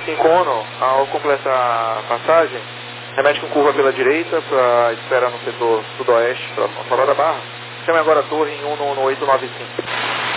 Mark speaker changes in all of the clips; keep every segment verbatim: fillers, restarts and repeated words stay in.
Speaker 1: Incono, ao completar a passagem, remete com curva pela direita para esperar no setor sudoeste, próximo ao Farol da Barra. Chame agora a torre em um no oito nove cinco.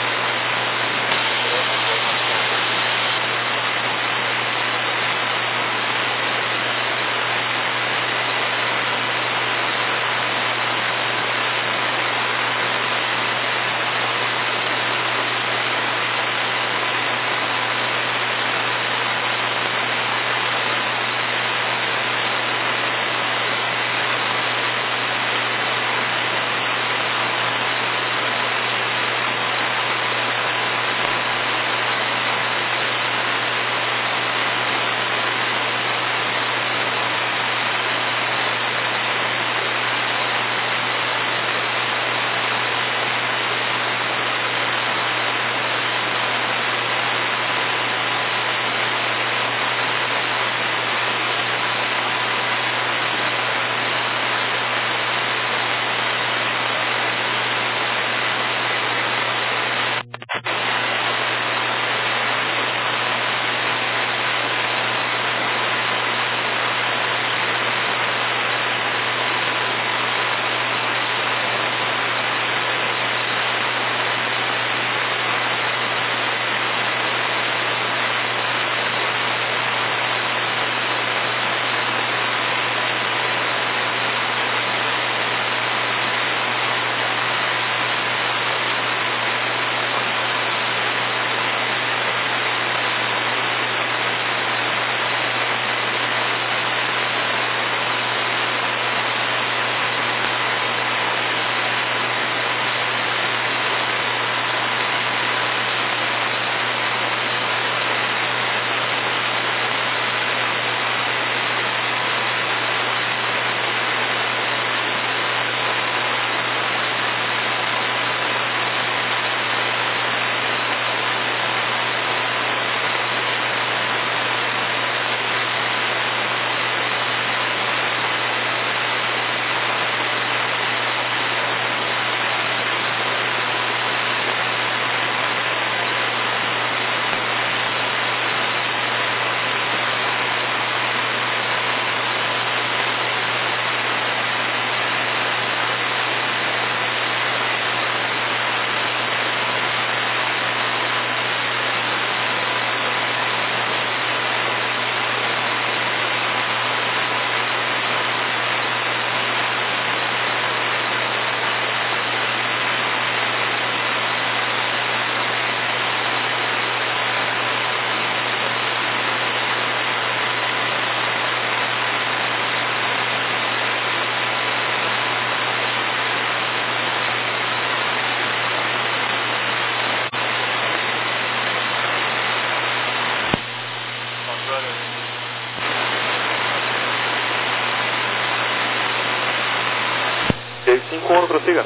Speaker 2: Incono, prossiga.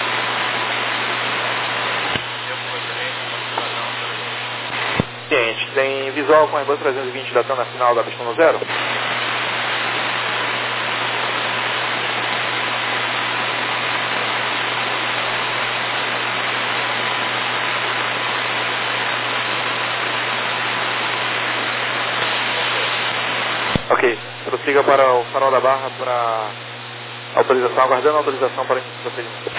Speaker 1: Ciente, tem visual com a Airbus trezentos e vinte datando a final da pista no zero? Ok, prossiga para o Farol da Barra para autorização, aguardando a autorização para início do procedimento.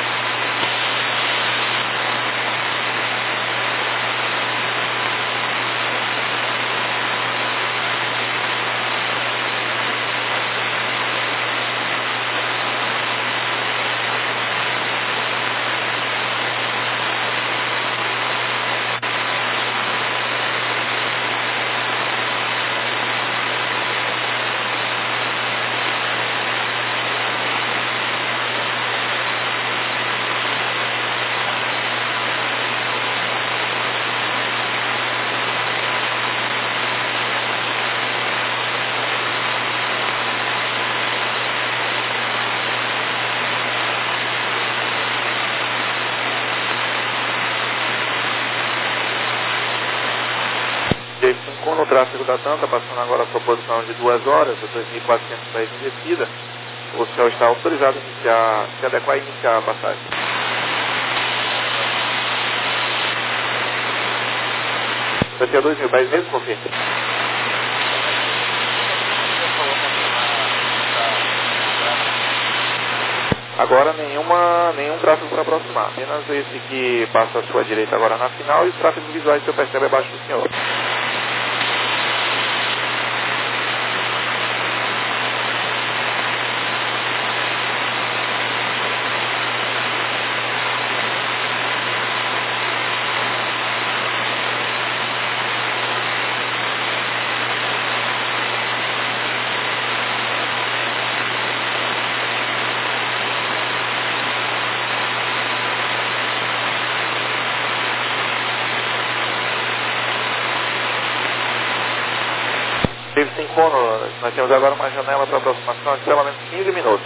Speaker 1: No tráfego da TAM, está passando agora a sua posição de duas horas, dois mil e quatrocentos pés em descida. O céu está autorizado a iniciar, se adequar a iniciar a passagem. Daqui a dois mil pés mesmo, confirma. Agora nenhuma, nenhum tráfego para aproximar, apenas esse que passa à sua direita agora na final e os tráfegos visuais que eu percebo abaixo do senhor. David Sincono, nós temos agora uma janela para aproximação de pelo menos quinze minutos.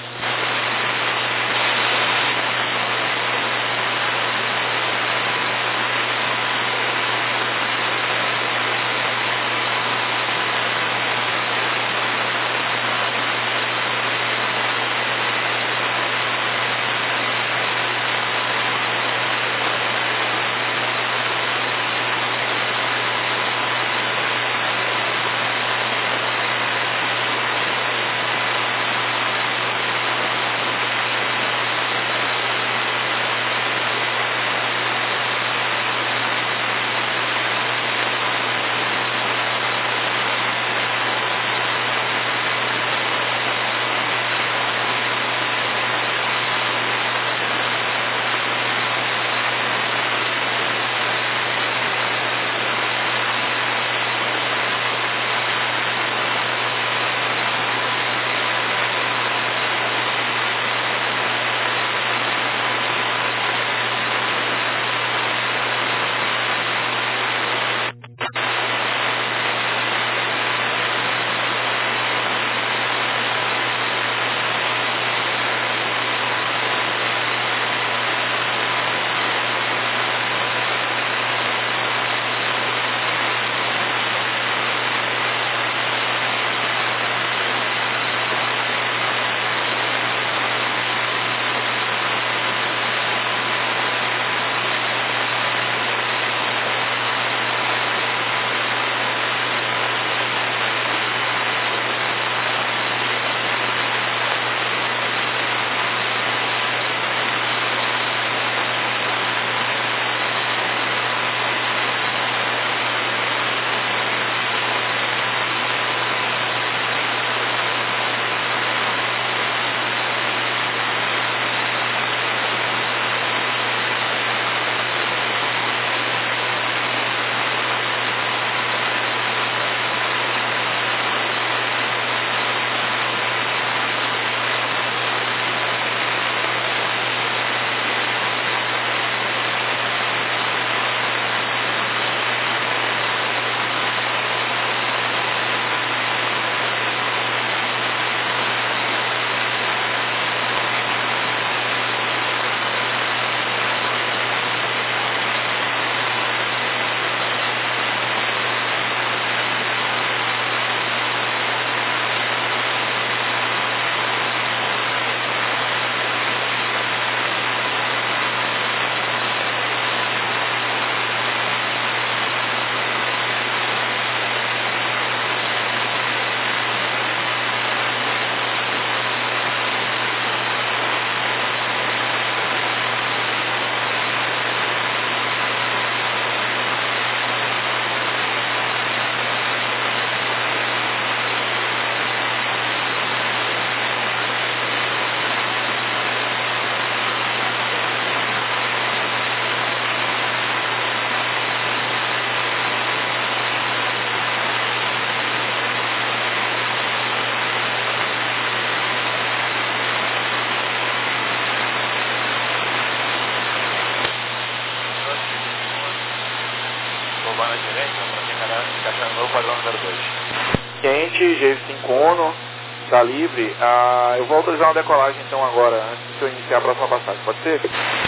Speaker 1: Quente, G cinco Uno, está livre. Ah, eu vou autorizar uma decolagem então agora, antes de eu iniciar a próxima passagem, pode ser?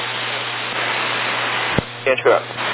Speaker 1: Quente, graças.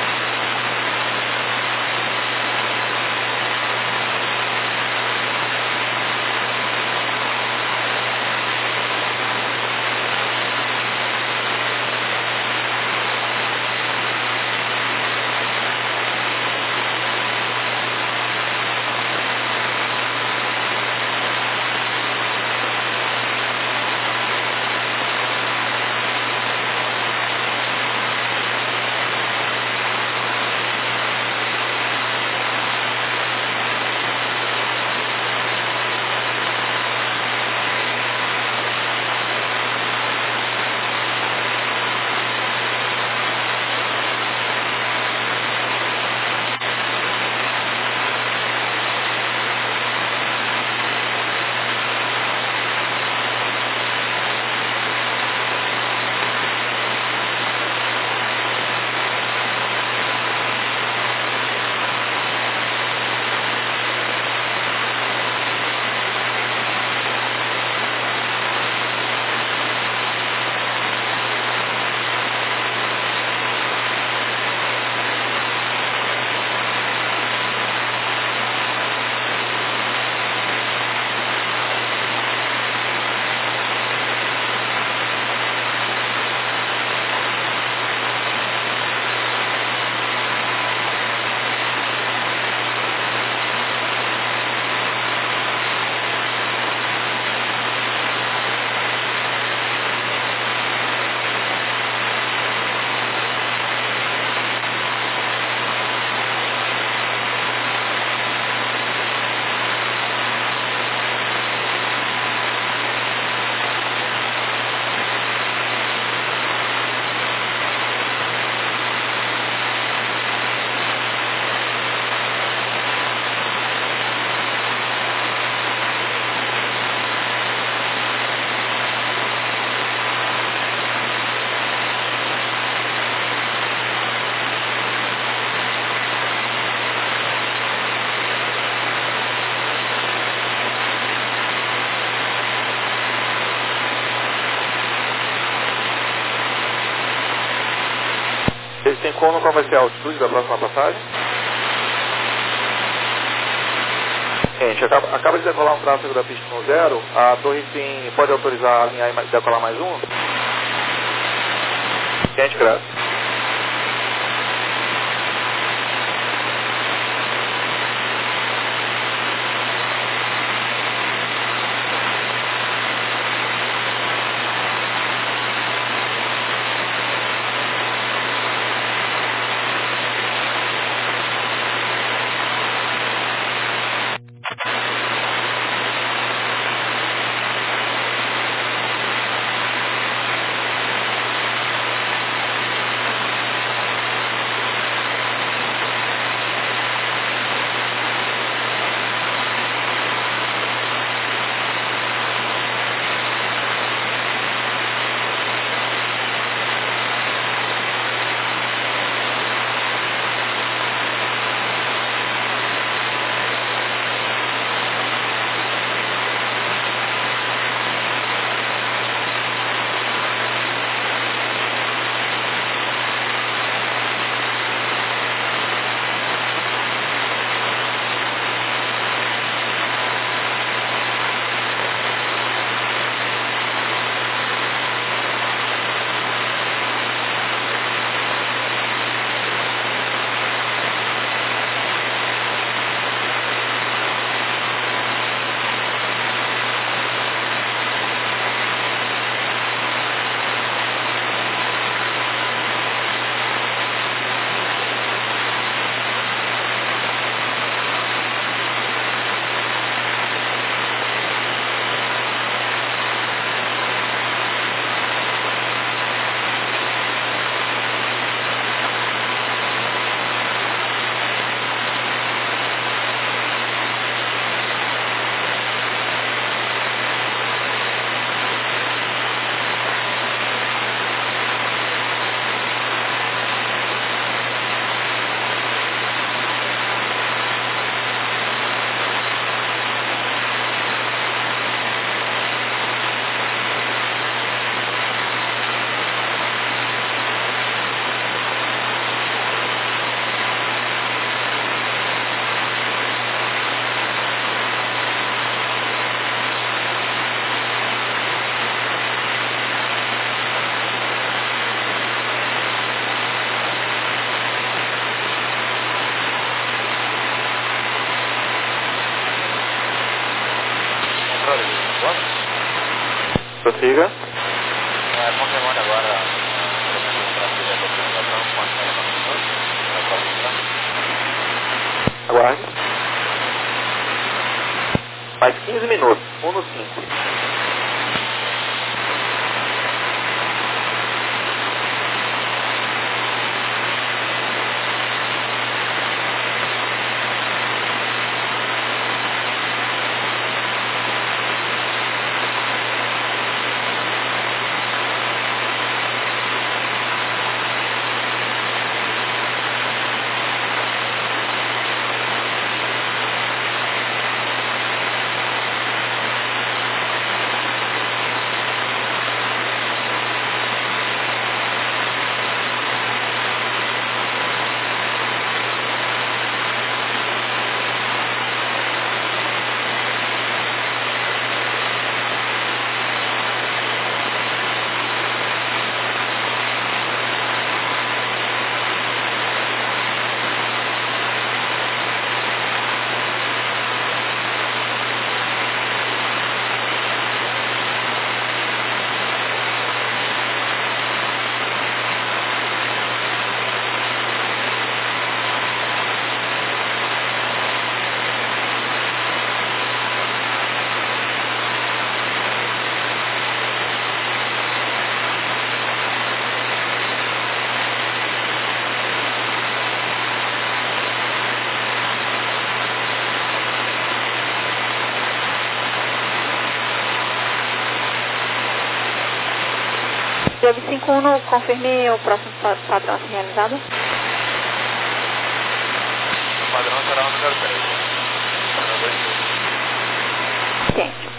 Speaker 1: Esse tem como qual vai ser a altitude da próxima passagem? Gente, acaba, acaba de decolar um tráfego da pista no zero, a torre tem, pode autorizar a alinhar e decolar mais um? Gente, graças. Prossiga.
Speaker 2: É, confirmando agora a
Speaker 1: Aguarde. Mais quinze minutos. um no cinco.
Speaker 3: Deve cinco um, confirme o próximo padrão a ser realizado.
Speaker 2: O padrão será o número três. Número dois.
Speaker 3: Ciente.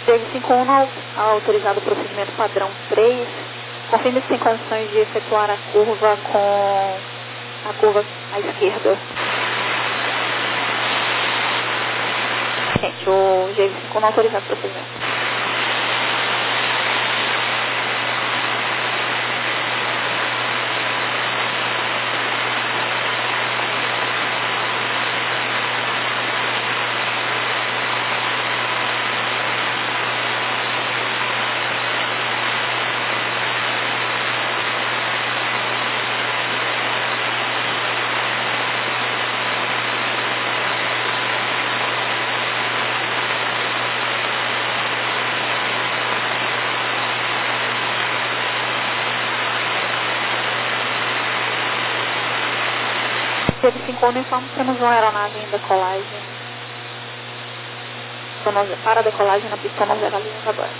Speaker 3: J cinco um autorizado o procedimento padrão três. Confirme se tem condições de efetuar a curva com a curva à esquerda. Gente, o J cinco um autorizado o procedimento. J cinco um informa que temos uma aeronave em decolagem. Para a decolagem na pista nós realizamos agora.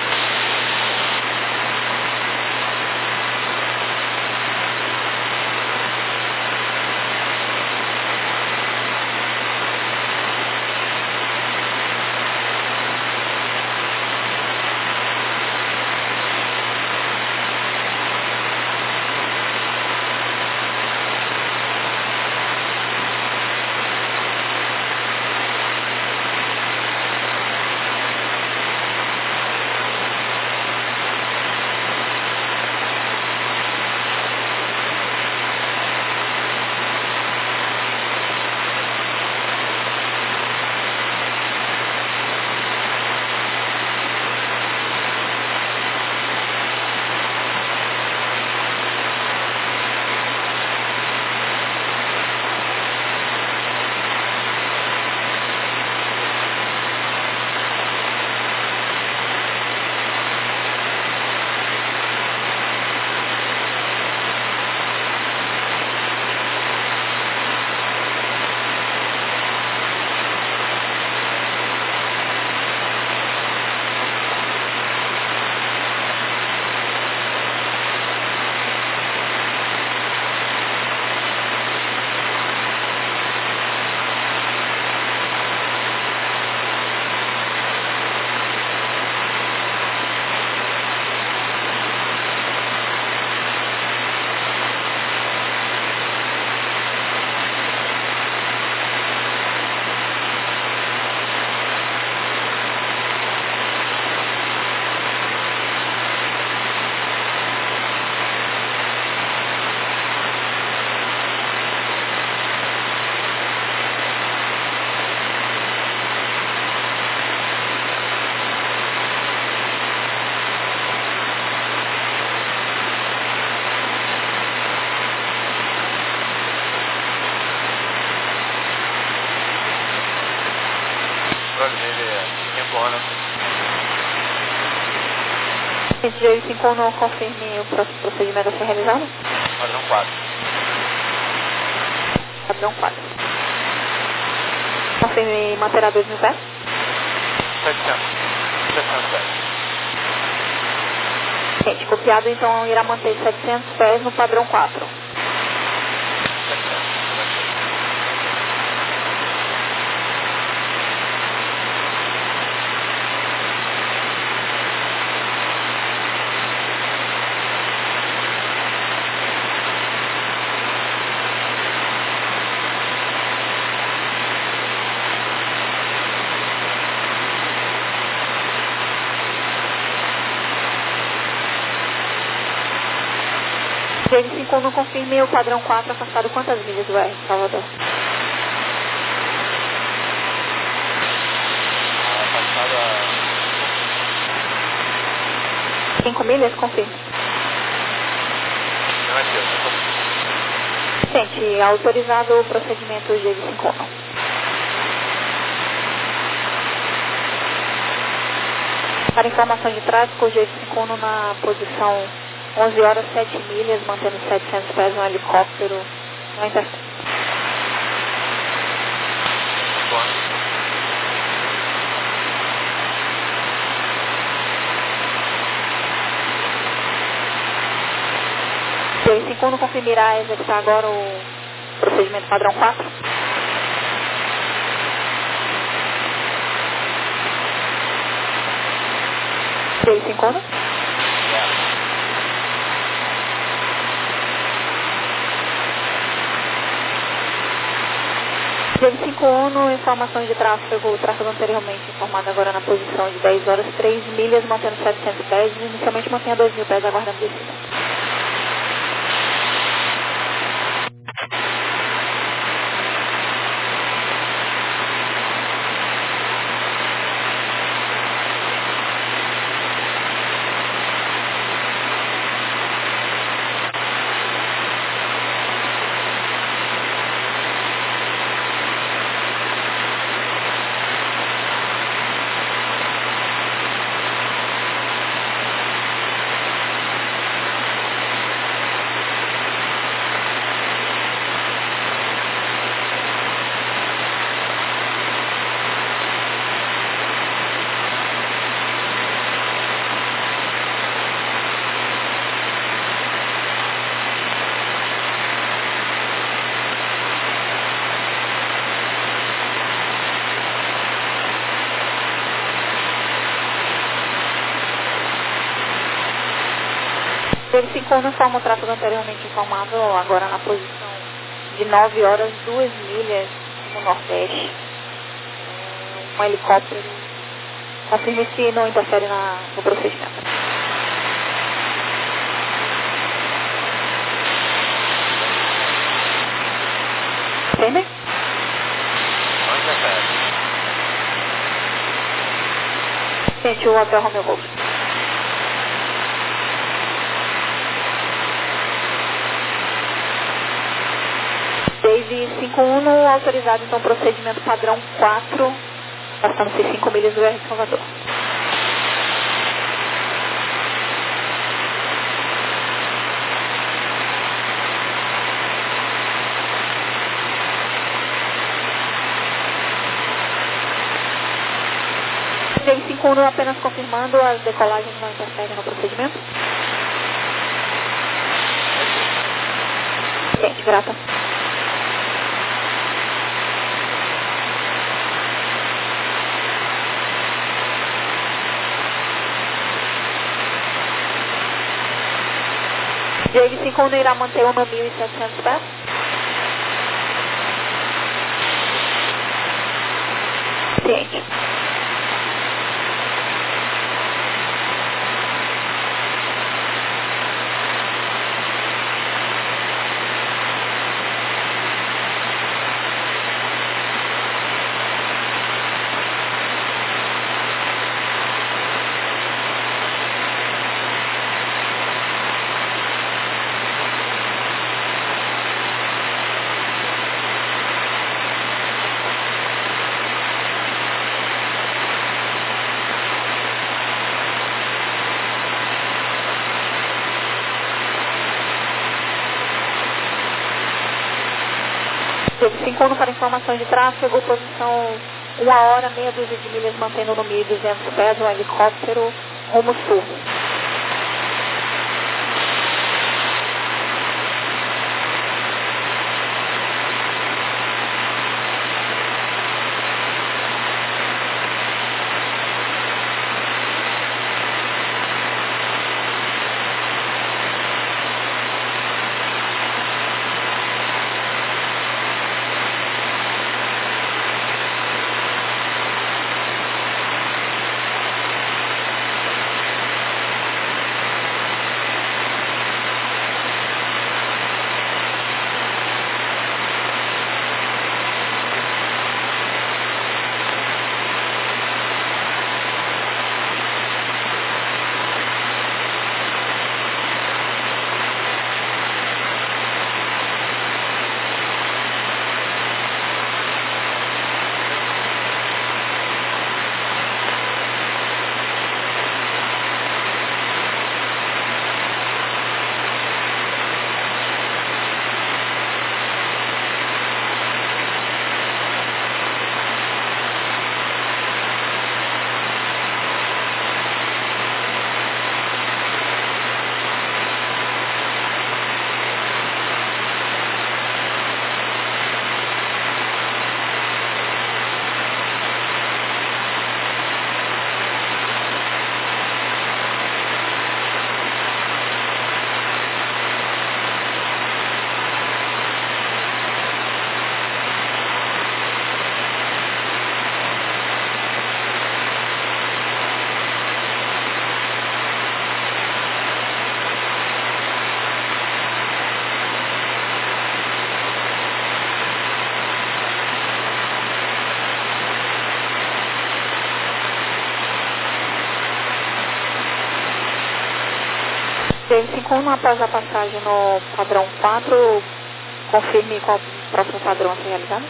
Speaker 3: J cinco um não confirme o procedimento a ser realizado?
Speaker 2: Padrão quatro.
Speaker 3: Padrão quatro. Confirme manter a dois mil pés?
Speaker 2: setecentos. setecentos pés.
Speaker 3: Gente, copiado então irá manter setecentos pés no padrão quatro. J cinco um não confirme o padrão quatro afastado quantas milhas do R, Salvador?
Speaker 2: Afastado a...
Speaker 3: cinco milhas, confirme.
Speaker 2: Negativo.
Speaker 3: Gente, autorizado o procedimento J cinco um. Para informação de tráfego, J cinco um na posição onze horas, sete milhas, mantendo setecentos pés, um helicóptero, não interfere. J cinco um confirmará executar agora o procedimento padrão quatro? J cinco um. J cinco um, informações de tráfego, tráfego anteriormente informado agora na posição de dez horas, três milhas, mantendo setecentos pés, inicialmente mantenha dois mil pés aguardando descida. J cinco um informa o tráfego anteriormente informado, agora na posição de nove horas, duas milhas no nordeste. Um helicóptero. Confirme se não interfere na, no procedimento. Entende?
Speaker 2: Não interfere.
Speaker 3: Sente o Hotel Romeo Golf. Dave cinco um, autorizado então procedimento padrão quatro, passando-se cinco milhas do R Salvador. Dave cinco um, apenas confirmando, as decolagens não interferem no procedimento. Gente, grata. J cinco um irá manter um no mil e setecentos pés. Ciente. J cinco um para informações de tráfego, posição uma hora, meia dúzia de milhas, mantendo no mil e duzentos pés, um helicóptero rumo sul. J cinco um, após a passagem no padrão quatro, confirme qual o próximo padrão a ser realizado.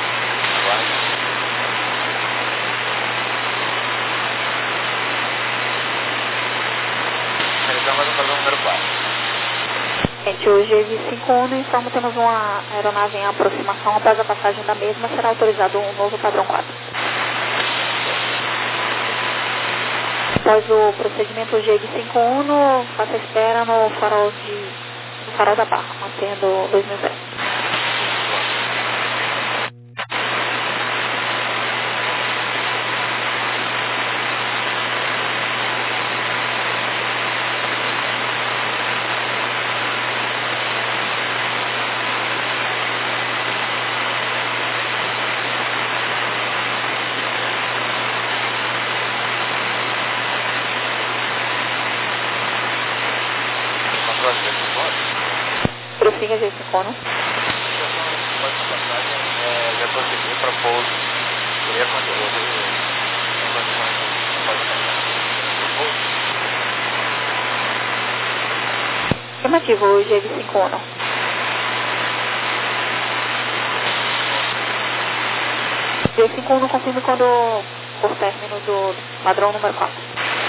Speaker 2: Realizamos o padrão número quatro.
Speaker 3: Gente, o J cinco um informa que temos uma aeronave em aproximação. Após a passagem da mesma, será autorizado um novo padrão quatro. Após o procedimento J cinco um, faça espera no farol, de, no farol da Barra, mantendo dois mil pés. Prossiga J cinco um.
Speaker 2: Próxima passagem é, já prosseguiu para pouso. Queria continuar em condições de pode passar.
Speaker 3: Afirmativo, o J cinco um. J cinco um confirma quando por término do padrão número quatro.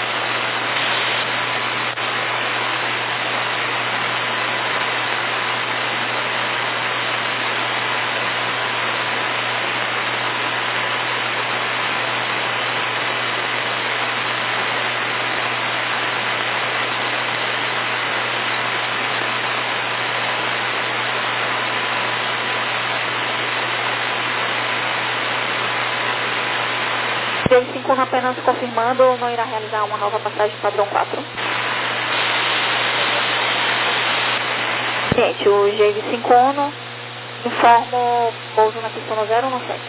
Speaker 3: J cinco um apenas confirmando, não irá realizar uma nova passagem padrão quatro. Gente, o J cinco um informa o pouso na pista zero um sete.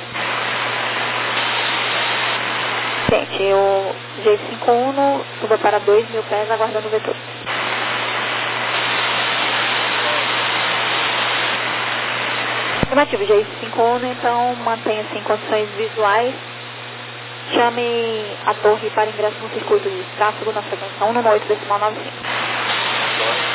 Speaker 3: Gente, o J cinco um suba para dois mil pés aguardando o vetor. Afirmativo, J cinco um, então mantenha-se em condições visuais. Chame a torre para ingresso no circuito de tráfego na frequência um nove oito decimal nove cinco.